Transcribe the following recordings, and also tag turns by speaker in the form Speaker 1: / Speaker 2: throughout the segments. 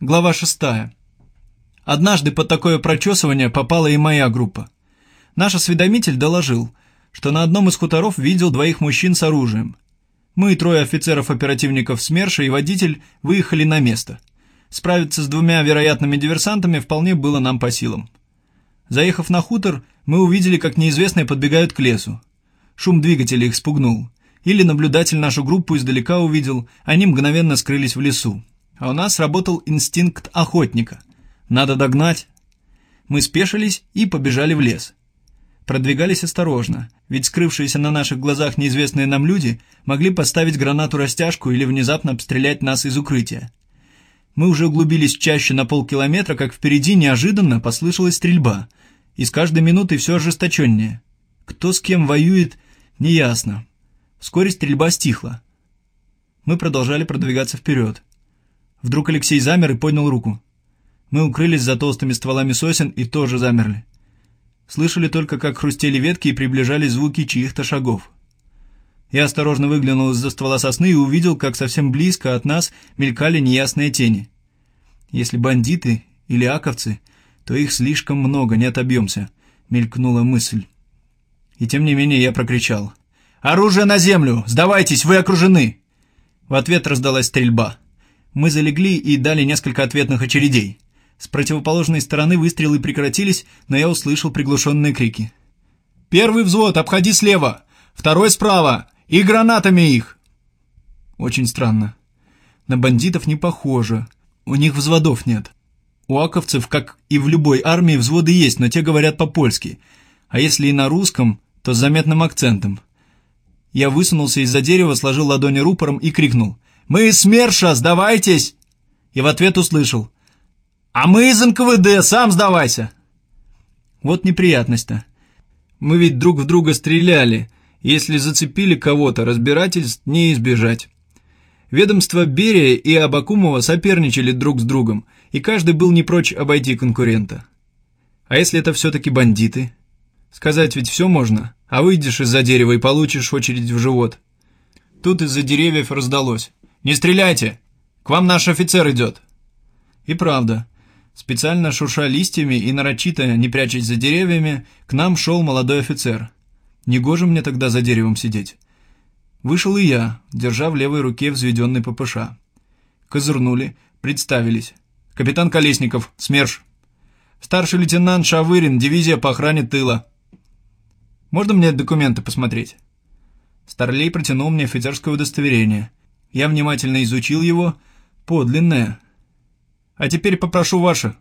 Speaker 1: Глава 6. Однажды под такое прочесывание попала и моя группа. Наш осведомитель доложил, что на одном из хуторов видел двоих мужчин с оружием. Мы и трое офицеров-оперативников СМЕРШа и водитель выехали на место. Справиться с двумя вероятными диверсантами вполне было нам по силам. Заехав на хутор, мы увидели, как неизвестные подбегают к лесу. Шум двигателя их спугнул. Или наблюдатель нашу группу издалека увидел, они мгновенно скрылись в лесу. А у нас работал инстинкт охотника. Надо догнать. Мы спешились и побежали в лес. Продвигались осторожно, ведь скрывшиеся на наших глазах неизвестные нам люди могли поставить гранату-растяжку или внезапно обстрелять нас из укрытия. Мы уже углубились чаще на полкилометра, как впереди неожиданно послышалась стрельба, и с каждой минутой все ожесточеннее. Кто с кем воюет, неясно. Вскоре стрельба стихла. Мы продолжали продвигаться вперед. Вдруг Алексей замер и поднял руку. Мы укрылись за толстыми стволами сосен и тоже замерли. Слышали только, как хрустели ветки и приближались звуки чьих-то шагов. Я осторожно выглянул из-за ствола сосны и увидел, как совсем близко от нас мелькали неясные тени. Если бандиты или аковцы, то их слишком много, не отобьемся, мелькнула мысль. И тем не менее я прокричал: «Оружие на землю! Сдавайтесь, вы окружены!» В ответ раздалась стрельба. Мы залегли и дали несколько ответных очередей. С противоположной стороны выстрелы прекратились, но я услышал приглушенные крики. «Первый взвод, обходи слева! Второй справа! И гранатами их!» Очень странно. На бандитов не похоже. У них взводов нет. У аковцев, как и в любой армии, взводы есть, но те говорят по-польски. А если и на русском, то с заметным акцентом. Я высунулся из-за дерева, сложил ладони рупором и крикнул: «Мы из СМЕРШа, сдавайтесь!» И в ответ услышал: «А мы из НКВД, сам сдавайся!» Вот неприятность-то. Мы ведь друг в друга стреляли. Если зацепили кого-то, разбирательств не избежать. Ведомства Берия и Абакумова соперничали друг с другом, и каждый был не прочь обойти конкурента. А если это все-таки бандиты? Сказать ведь все можно, а выйдешь из-за дерева и получишь очередь в живот. Тут из-за деревьев раздалось: «Не стреляйте! К вам наш офицер идет!» И правда, специально шурша листьями и нарочито, не прячась за деревьями, к нам шел молодой офицер. Негоже мне тогда за деревом сидеть. Вышел и я, держа в левой руке взведенный ППШ. Козырнули, представились. «Капитан Колесников, СМЕРШ. Старший лейтенант Шавырин, дивизия по охране тыла. Можно мне документы посмотреть?» Старлей протянул мне офицерское удостоверение. Я внимательно изучил его. Подлинное. «А теперь попрошу ваше».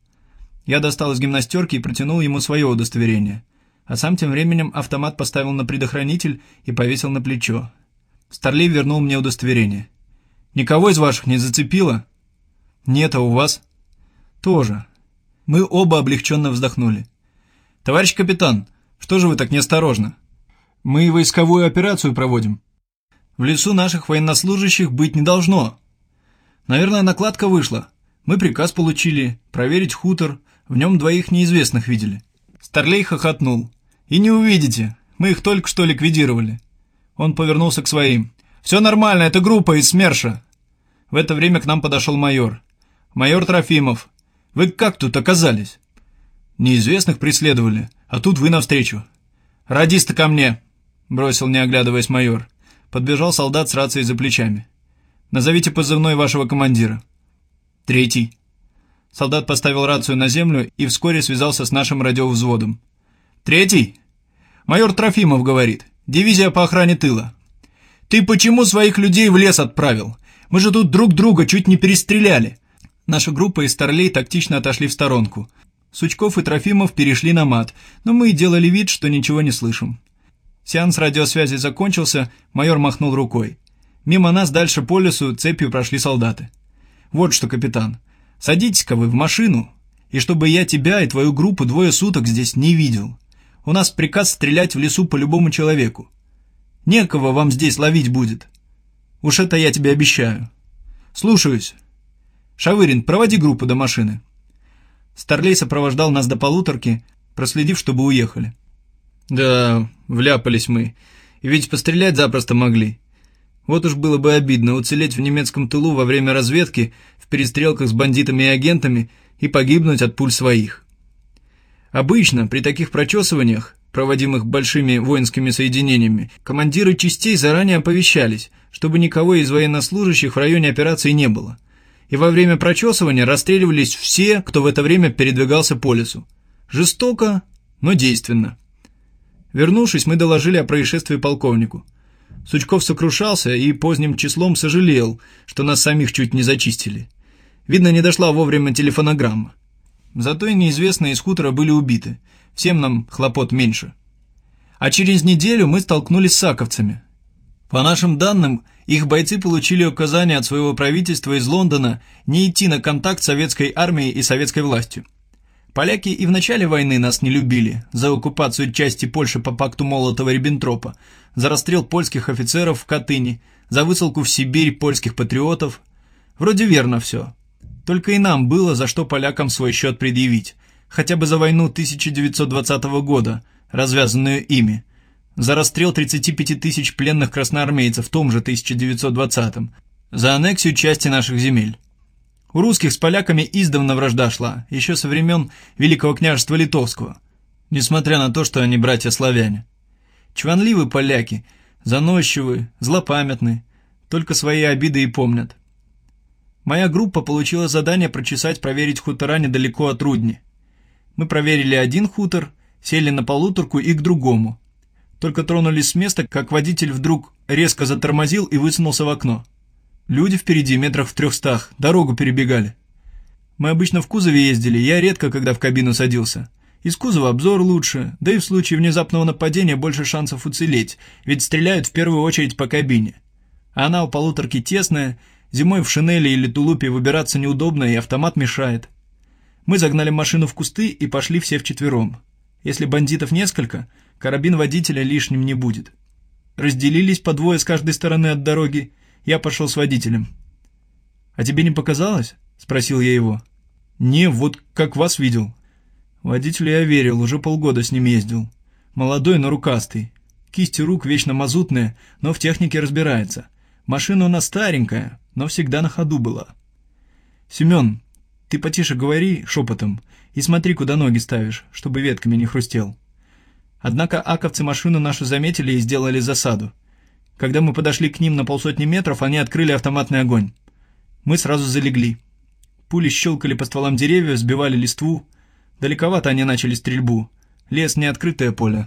Speaker 1: Я достал из гимнастерки и протянул ему свое удостоверение. А сам тем временем автомат поставил на предохранитель и повесил на плечо. Старлей вернул мне удостоверение. «Никого из ваших не зацепило?» «Нет, а у вас?» «Тоже». Мы оба облегченно вздохнули. «Товарищ капитан, что же вы так неосторожно? Мы войсковую операцию проводим. В лесу наших военнослужащих быть не должно. Наверное, накладка вышла. Мы приказ получили проверить хутор, в нем двоих неизвестных видели». Старлей хохотнул. «И не увидите, мы их только что ликвидировали». Он повернулся к своим. «Все нормально, это группа из СМЕРШа». В это время к нам подошел майор. «Майор Трофимов, вы как тут оказались?» «Неизвестных преследовали, а тут вы навстречу». «Радиста ко мне», — бросил, не оглядываясь, майор. Подбежал солдат с рацией за плечами. «Назовите позывной вашего командира». «Третий». Солдат поставил рацию на землю и вскоре связался с нашим радиовзводом. «Третий? Майор Трофимов говорит. Дивизия по охране тыла. Ты почему своих людей в лес отправил? Мы же тут друг друга чуть не перестреляли». Наша группа из Старлей тактично отошли в сторонку. Сучков и Трофимов перешли на мат, но мы делали вид, что ничего не слышим. Сеанс радиосвязи закончился, майор махнул рукой. Мимо нас дальше по лесу цепью прошли солдаты. «Вот что, капитан, садитесь-ка вы в машину, и чтобы я тебя и твою группу 2 суток здесь не видел. У нас приказ стрелять в лесу по любому человеку. Некого вам здесь ловить будет. Уж это я тебе обещаю. Слушаюсь. Шавырин, проводи группу до машины». Старлей сопровождал нас до полуторки, проследив, чтобы уехали. «Да, вляпались мы. И ведь пострелять запросто могли. Вот уж было бы обидно уцелеть в немецком тылу во время разведки в перестрелках с бандитами и агентами и погибнуть от пуль своих. Обычно при таких прочесываниях, проводимых большими воинскими соединениями, командиры частей заранее оповещались, чтобы никого из военнослужащих в районе операции не было. И во время прочесывания расстреливались все, кто в это время передвигался по лесу. Жестоко, но действенно. Вернувшись, мы доложили о происшествии полковнику. Сучков сокрушался и поздним числом сожалел, что нас самих чуть не зачистили. Видно, не дошла вовремя телефонограмма. Зато и неизвестные из хутора были убиты. Всем нам хлопот меньше. А через неделю мы столкнулись с аковцами. По нашим данным, их бойцы получили указание от своего правительства из Лондона не идти на контакт с советской армией и советской властью. Поляки и в начале войны нас не любили за оккупацию части Польши по пакту Молотова-Риббентропа, за расстрел польских офицеров в Катыни, за высылку в Сибирь польских патриотов. Вроде верно все. Только и нам было за что полякам свой счет предъявить, хотя бы за войну 1920 года, развязанную ими, за расстрел 35 тысяч пленных красноармейцев в том же 1920-м, за аннексию части наших земель. У русских с поляками издавна вражда шла, еще со времен Великого княжества Литовского, несмотря на то, что они братья-славяне. Чванливы поляки, заносчивы, злопамятны, только свои обиды и помнят. Моя группа получила задание прочесать, проверить хутора недалеко от Рудни. Мы проверили один хутор, сели на полуторку и к другому. Только тронулись с места, как водитель вдруг резко затормозил и высунулся в окно. Люди впереди, метрах в 300, дорогу перебегали. Мы обычно в кузове ездили, я редко когда в кабину садился. Из кузова обзор лучше, да и в случае внезапного нападения больше шансов уцелеть, ведь стреляют в первую очередь по кабине. А она у полуторки тесная, зимой в шинели или тулупе выбираться неудобно и автомат мешает. Мы загнали машину в кусты и пошли все вчетвером. Если бандитов несколько, карабин водителя лишним не будет. Разделились по двое с каждой стороны от дороги. Я пошел с водителем. «А тебе не показалось?» — спросил я его. «Не, вот как вас видел». Водителю я верил, уже полгода с ним ездил. Молодой, но рукастый. Кисти рук вечно мазутные, но в технике разбирается. Машина у нас старенькая, но всегда на ходу была. «Семен, ты потише говори шепотом и смотри, куда ноги ставишь, чтобы ветками не хрустел». Однако аковцы машину нашу заметили и сделали засаду. Когда мы подошли к ним на 50 метров, они открыли автоматный огонь. Мы сразу залегли. Пули щелкали по стволам деревьев, сбивали листву. Далековато они начали стрельбу. Лес — не открытое поле.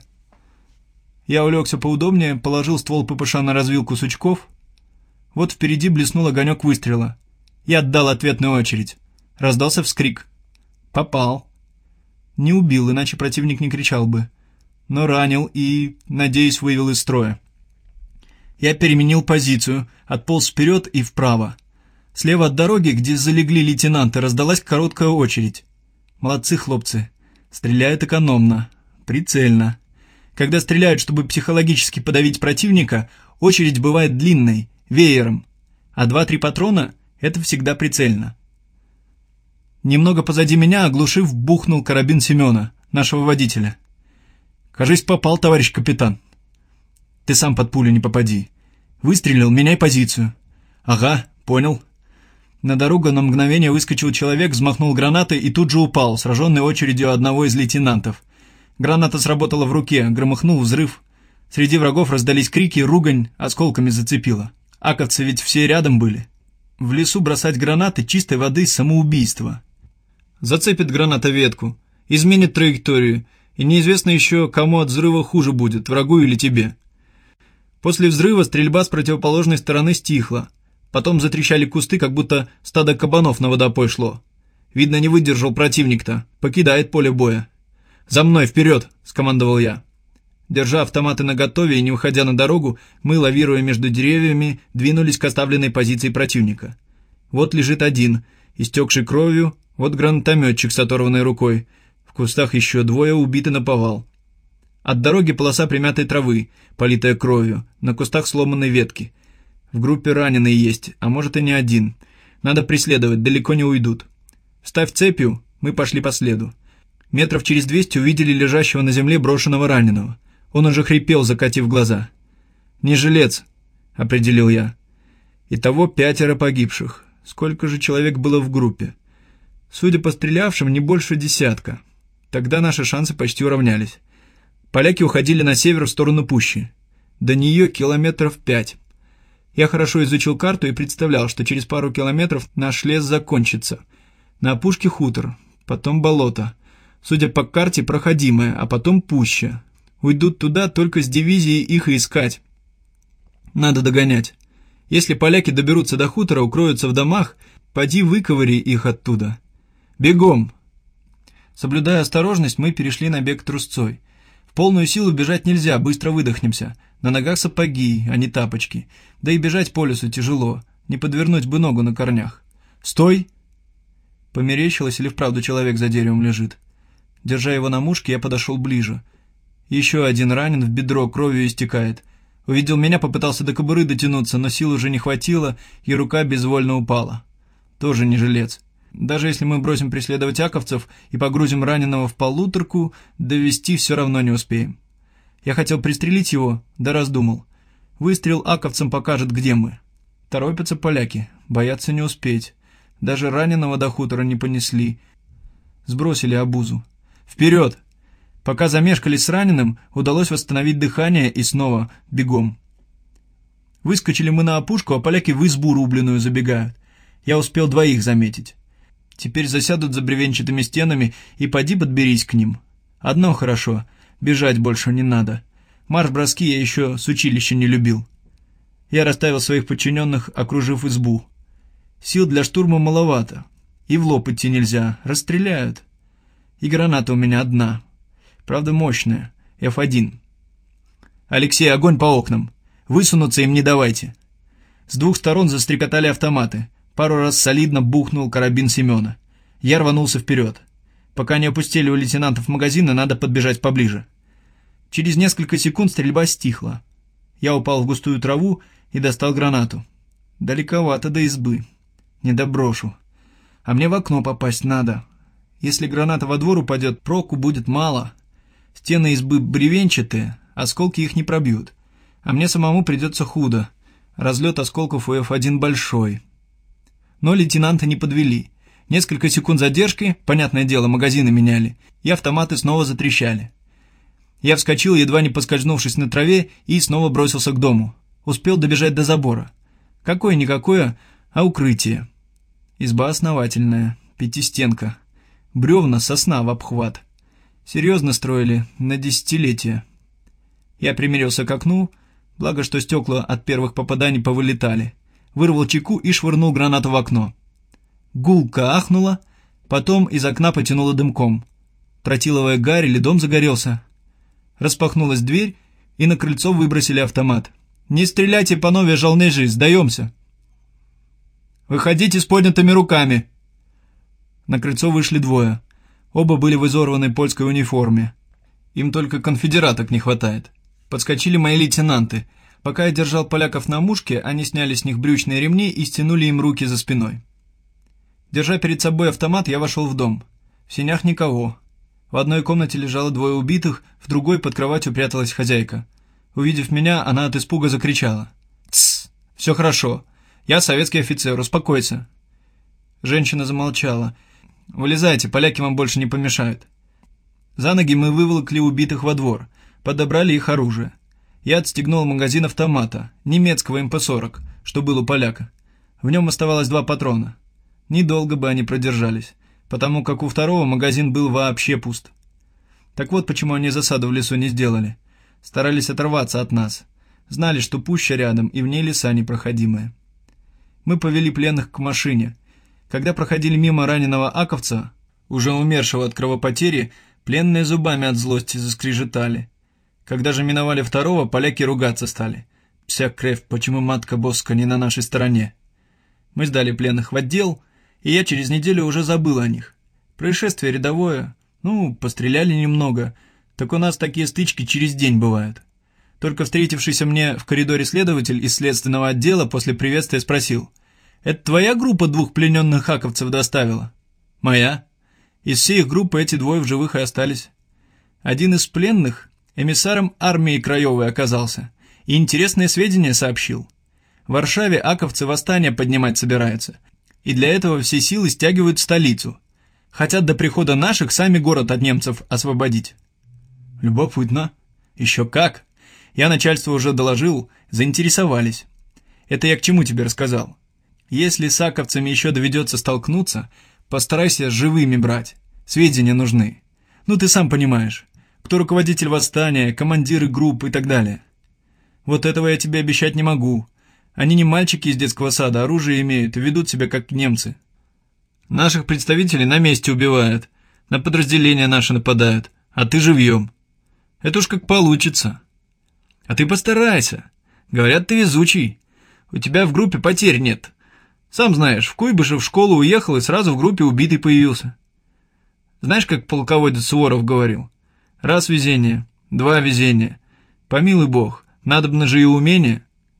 Speaker 1: Я улегся поудобнее, положил ствол ППШ на развилку сучков. Вот впереди блеснул огонек выстрела. Я отдал ответную очередь. Раздался вскрик. Попал. Не убил, иначе противник не кричал бы. Но ранил и, надеюсь, вывел из строя. Я переменил позицию, отполз вперед и вправо. Слева от дороги, где залегли лейтенанты, раздалась короткая очередь. Молодцы хлопцы. Стреляют экономно, прицельно. Когда стреляют, чтобы психологически подавить противника, очередь бывает длинной, веером. А 2-3 патрона — это всегда прицельно. Немного позади меня, оглушив, бухнул карабин Семена, нашего водителя. «Кажись, попал, товарищ капитан». «Ты сам под пулю не попади. Выстрелил, меняй позицию». «Ага, понял». На дорогу на мгновение выскочил человек, взмахнул гранатой и тут же упал, сраженный очередью одного из лейтенантов. Граната сработала в руке, громыхнул взрыв. Среди врагов раздались крики, ругань, осколками зацепило. Аковцы ведь все рядом были. В лесу бросать гранаты чистой воды — самоубийство. Зацепит граната ветку, изменит траекторию, и неизвестно еще, кому от взрыва хуже будет, врагу или тебе. После взрыва стрельба с противоположной стороны стихла. Потом затрещали кусты, как будто стадо кабанов на водопой шло. Видно, не выдержал противник-то, покидает поле боя. «За мной, вперед!» — скомандовал я. Держа автоматы наготове и не выходя на дорогу, мы, лавируя между деревьями, двинулись к оставленной позиции противника. Вот лежит один, истекший кровью, вот гранатометчик с оторванной рукой. В кустах еще двое убиты наповал. От дороги полоса примятой травы, политая кровью, на кустах сломанной ветки. В группе раненый есть, а может и не один. Надо преследовать, далеко не уйдут. Ставь цепью, мы пошли по следу. Метров через 200 увидели лежащего на земле брошенного раненого. Он уже хрипел, закатив глаза. «Не жилец», — определил я. Итого 5 погибших. Сколько же человек было в группе? Судя по стрелявшим, не больше 10. Тогда наши шансы почти уравнялись. Поляки уходили на север в сторону пущи. До нее 5 километров. Я хорошо изучил карту и представлял, что через пару километров наш лес закончится. На опушке хутор, потом болото. Судя по карте, проходимое, а потом пуща. Уйдут туда только с дивизией их и искать. Надо догонять. Если поляки доберутся до хутора, укроются в домах, поди выковыри их оттуда. Бегом! Соблюдая осторожность, мы перешли на бег трусцой. В полную силу бежать нельзя, быстро выдохнемся. На ногах сапоги, а не тапочки. Да и бежать по лесу тяжело, не подвернуть бы ногу на корнях. «Стой!» Померещилось, или вправду человек за деревом лежит. Держа его на мушке, я подошел ближе. Еще один ранен, в бедро, кровью истекает. Увидел меня, попытался до кобуры дотянуться, но сил уже не хватило, и рука безвольно упала. Тоже не жилец. Даже если мы бросим преследовать аковцев и погрузим раненого в полуторку, довести все равно не успеем. Я хотел пристрелить его, да раздумал. Выстрел аковцам покажет, где мы. Торопятся поляки, боятся не успеть. Даже раненого до хутора не понесли. Сбросили обузу. Вперед! Пока замешкались с раненым, удалось восстановить дыхание и снова бегом. Выскочили мы на опушку, а поляки в избу рубленную забегают. Я успел 2 заметить. Теперь засядут за бревенчатыми стенами и поди подберись к ним. Одно хорошо, бежать больше не надо. Марш-броски я еще с училища не любил. Я расставил своих подчиненных, окружив избу. Сил для штурма маловато. И в лоб идти нельзя, расстреляют. И граната у меня одна. Правда мощная, F1. Алексей, огонь по окнам. Высунуться им не давайте. С 2 сторон застрекотали автоматы. Пару раз солидно бухнул карабин Семена. Я рванулся вперед. Пока не опустили у лейтенантов магазины, надо подбежать поближе. Через несколько секунд стрельба стихла. Я упал в густую траву и достал гранату. Далековато до избы. Не доброшу. А мне в окно попасть надо. Если граната во двор упадет, проку будет мало. Стены избы бревенчатые, осколки их не пробьют. А мне самому придется худо. Разлет осколков у F1 большой. Но лейтенанты не подвели. Несколько секунд задержки, понятное дело, магазины меняли, и автоматы снова затрещали. Я вскочил, едва не поскользнувшись на траве, и снова бросился к дому. Успел добежать до забора. Какое-никакое, а укрытие. Изба основательная, 5-стенка. Бревна, сосна в обхват. Серьезно строили, на десятилетия. Я примирился к окну, благо что стекла от первых попаданий повылетали. Вырвал чеку и швырнул гранату в окно. Гулко ахнула, потом из окна потянуло дымком. Тротиловая гарь или дом загорелся. Распахнулась дверь, и на крыльцо выбросили автомат. «Не стреляйте, панове жалнежи, сдаемся!» «Выходите с поднятыми руками!» На крыльцо вышли 2. Оба были в изорванной польской униформе. Им только конфедераток не хватает. Подскочили мои лейтенанты. Пока я держал поляков на мушке, они сняли с них брючные ремни и стянули им руки за спиной. Держа перед собой автомат, я вошел в дом. В сенях никого. В одной комнате лежало 2 убитых, в другой под кроватью пряталась хозяйка. Увидев меня, она от испуга закричала. «Тссс! Все хорошо. Я советский офицер, успокойся». Женщина замолчала. «Вылезайте, поляки вам больше не помешают». За ноги мы выволокли убитых во двор, подобрали их оружие. Я отстегнул магазин автомата, немецкого МП-40, что был у поляка. В нем оставалось 2 патрона. Недолго бы они продержались, потому как у второго магазин был вообще пуст. Так вот почему они засаду в лесу не сделали. Старались оторваться от нас. Знали, что пуща рядом, и в ней леса непроходимые. Мы повели пленных к машине. Когда проходили мимо раненого аковца, уже умершего от кровопотери, пленные зубами от злости заскрежетали. Когда же миновали второго, поляки ругаться стали. «Вся кровь, почему матка Боска не на нашей стороне?» Мы сдали пленных в отдел, и я через неделю уже забыл о них. Происшествие рядовое, постреляли немного, так у нас такие стычки через день бывают. Только встретившийся мне в коридоре следователь из следственного отдела после приветствия спросил: «Это твоя группа 2 плененных хаковцев доставила?» «Моя. Из всей их группы эти 2 в живых и остались. Один из пленных эмиссаром армии Краевой оказался и интересные сведения сообщил. В Варшаве аковцы восстание поднимать собираются, и для этого все силы стягивают в столицу. Хотят до прихода наших сами город от немцев освободить». «Любопытно». «Еще как. Я начальству уже доложил, заинтересовались. Это я к чему тебе рассказал? Если с аковцами еще доведется столкнуться, постарайся живыми брать. Сведения нужны. Ну, ты сам понимаешь, кто руководитель восстания, командиры групп и так далее. Вот этого я тебе обещать не могу. Они не мальчики из детского сада, оружие имеют и ведут себя как немцы. Наших представителей на месте убивают, на подразделения наши нападают, а ты живьем. Это уж как получится. А ты постарайся. Говорят, ты везучий. У тебя в группе потерь нет. Сам знаешь, в Куйбышев в школу уехал и сразу в группе убитый появился. Знаешь, как полководец Суворов говорил? Раз везение, два везения. Помилуй бог, надобно же и умение.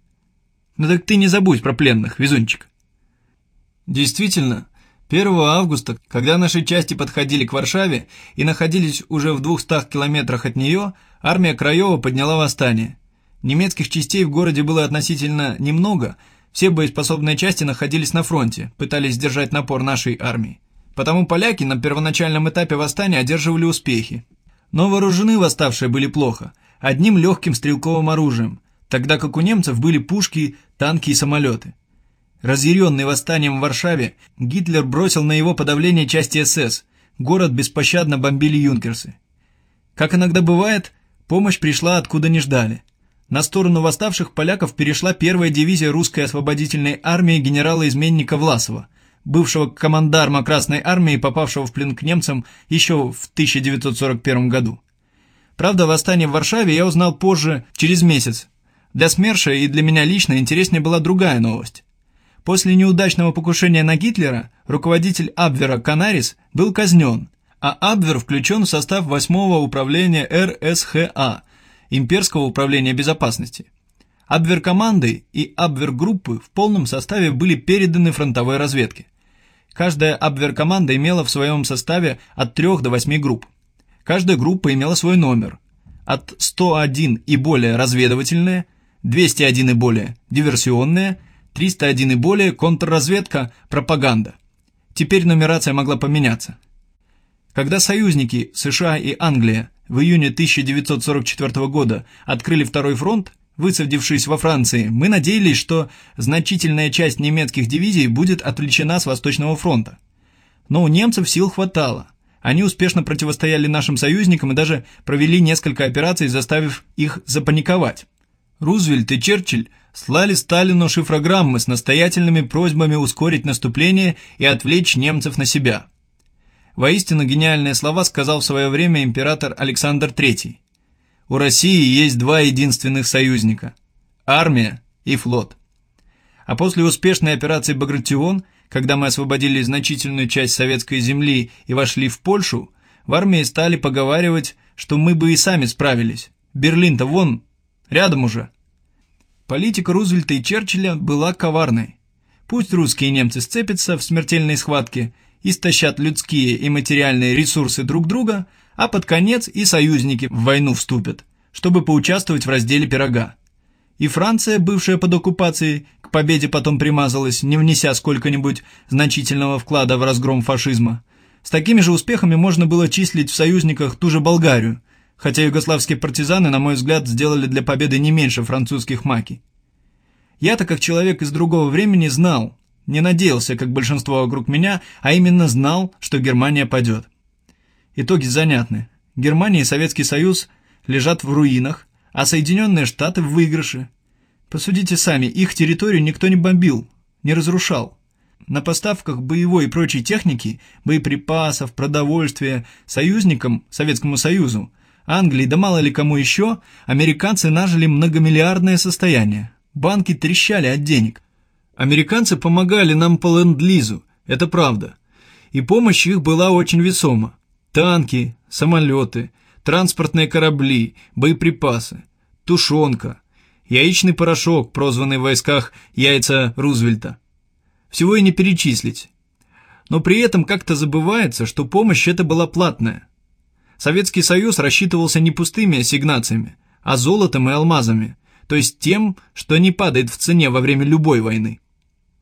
Speaker 1: Ну так ты не забудь про пленных, везунчик. Действительно, 1 августа, когда наши части подходили к Варшаве и находились уже в 200 километрах от нее, армия Краева подняла восстание. Немецких частей в городе было относительно немного, все боеспособные части находились на фронте, пытались сдержать напор нашей армии. Потому поляки на первоначальном этапе восстания одерживали успехи. Но вооружены восставшие были плохо, одним легким стрелковым оружием, тогда как у немцев были пушки, танки и самолеты. Разъяренный восстанием в Варшаве, Гитлер бросил на его подавление части СС, город беспощадно бомбили юнкерсы. Как иногда бывает, помощь пришла откуда не ждали. На сторону восставших поляков перешла первая дивизия русской освободительной армии генерала-изменника Власова, бывшего командарма Красной армии, попавшего в плен к немцам еще в 1941 году. Правда, восстание в Варшаве я узнал позже, через месяц. Для СМЕРШа и для меня лично интереснее была другая новость. После неудачного покушения на Гитлера руководитель Абвера Канарис был казнен, а Абвер включен в состав 8-го управления РСХА, Имперского управления безопасности. Абвер-команды и Абвер-группы в полном составе были переданы фронтовой разведке. Каждая Абвер-команда имела в своем составе от 3 до 8 групп. Каждая группа имела свой номер. От 101 и более разведывательная, 201 и более диверсионная, 301 и более контрразведка, пропаганда. Теперь нумерация могла поменяться. Когда союзники США и Англия в июне 1944 года открыли второй фронт, высадившись во Франции, мы надеялись, что значительная часть немецких дивизий будет отвлечена с Восточного фронта. Но у немцев сил хватало. Они успешно противостояли нашим союзникам и даже провели несколько операций, заставив их запаниковать. Рузвельт и Черчилль слали Сталину шифрограммы с настоятельными просьбами ускорить наступление и отвлечь немцев на себя. Воистину гениальные слова сказал в свое время император Александр III. У России есть два единственных союзника – армия и флот. А после успешной операции «Багратион», когда мы освободили значительную часть советской земли и вошли в Польшу, в армии стали поговаривать, что мы бы и сами справились. Берлин-то вон, рядом уже. Политика Рузвельта и Черчилля была коварной. Пусть русские и немцы сцепятся в смертельной схватке, истощат людские и материальные ресурсы друг друга, а под конец и союзники в войну вступят, чтобы поучаствовать в разделе пирога. И Франция, бывшая под оккупацией, к победе потом примазалась, не внеся сколько-нибудь значительного вклада в разгром фашизма. С такими же успехами можно было числить в союзниках ту же Болгарию, хотя югославские партизаны, на мой взгляд, сделали для победы не меньше французских маки. Я-то, как человек из другого времени, знал, не надеялся, как большинство вокруг меня, а именно знал, что Германия падет. Итоги занятны. Германия и Советский Союз лежат в руинах, а Соединенные Штаты в выигрыше. Посудите сами, их территорию никто не бомбил, не разрушал. На поставках боевой и прочей техники, боеприпасов, продовольствия союзникам, Советскому Союзу, Англии, да мало ли кому еще, американцы нажили многомиллиардное состояние. Банки трещали от денег. Американцы помогали нам по ленд-лизу, это правда. И помощь их была очень весома. Танки, самолеты, транспортные корабли, боеприпасы, тушенка, яичный порошок, прозванный в войсках «яйца Рузвельта». Всего и не перечислить. Но при этом как-то забывается, что помощь эта была платная. Советский Союз рассчитывался не пустыми ассигнациями, а золотом и алмазами, то есть тем, что не падает в цене во время любой войны.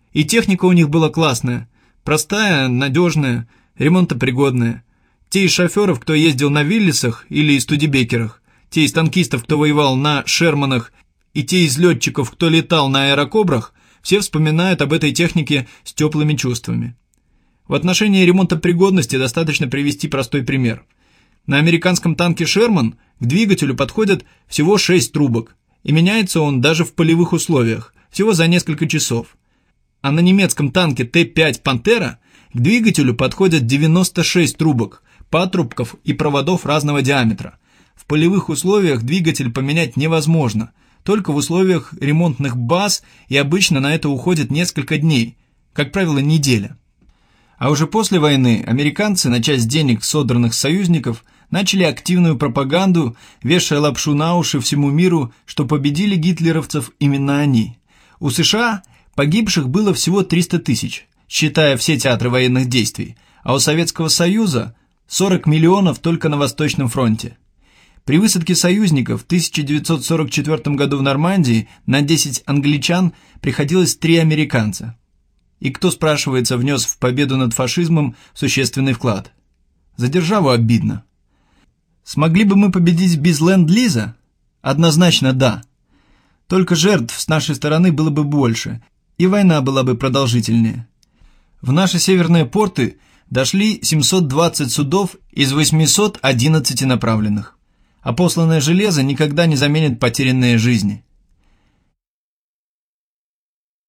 Speaker 1: И техника у них была классная, простая, надежная, ремонтопригодная. Те из шоферов, кто ездил на Виллисах или Студебекерах, те из танкистов, кто воевал на Шерманах, и те из летчиков, кто летал на аэрокобрах, все вспоминают об этой технике с теплыми чувствами. В отношении ремонтопригодности достаточно привести простой пример. На американском танке «Шерман» к двигателю подходят всего 6 трубок, и меняется он даже в полевых условиях, всего за несколько часов. А на немецком танке Т-5 «Пантера» к двигателю подходят 96 трубок, патрубков и проводов разного диаметра. В полевых условиях двигатель поменять невозможно, только в условиях ремонтных баз, и обычно на это уходит несколько дней, как правило, неделя. А уже после войны американцы на часть денег, содранных с союзников, начали активную пропаганду, вешая лапшу на уши всему миру, что победили гитлеровцев именно они. У США погибших было всего 300 тысяч, считая все театры военных действий, а у Советского Союза 40 миллионов только на Восточном фронте. При высадке союзников в 1944 году в Нормандии на 10 англичан приходилось 3 американца. И кто, спрашивается, внес в победу над фашизмом существенный вклад? За державу обидно. Смогли бы мы победить без ленд-лиза? Однозначно да. Только жертв с нашей стороны было бы больше, и война была бы продолжительнее. В наши северные порты дошли 720 судов из 811 направленных. А посланное железо никогда не заменит потерянные жизни.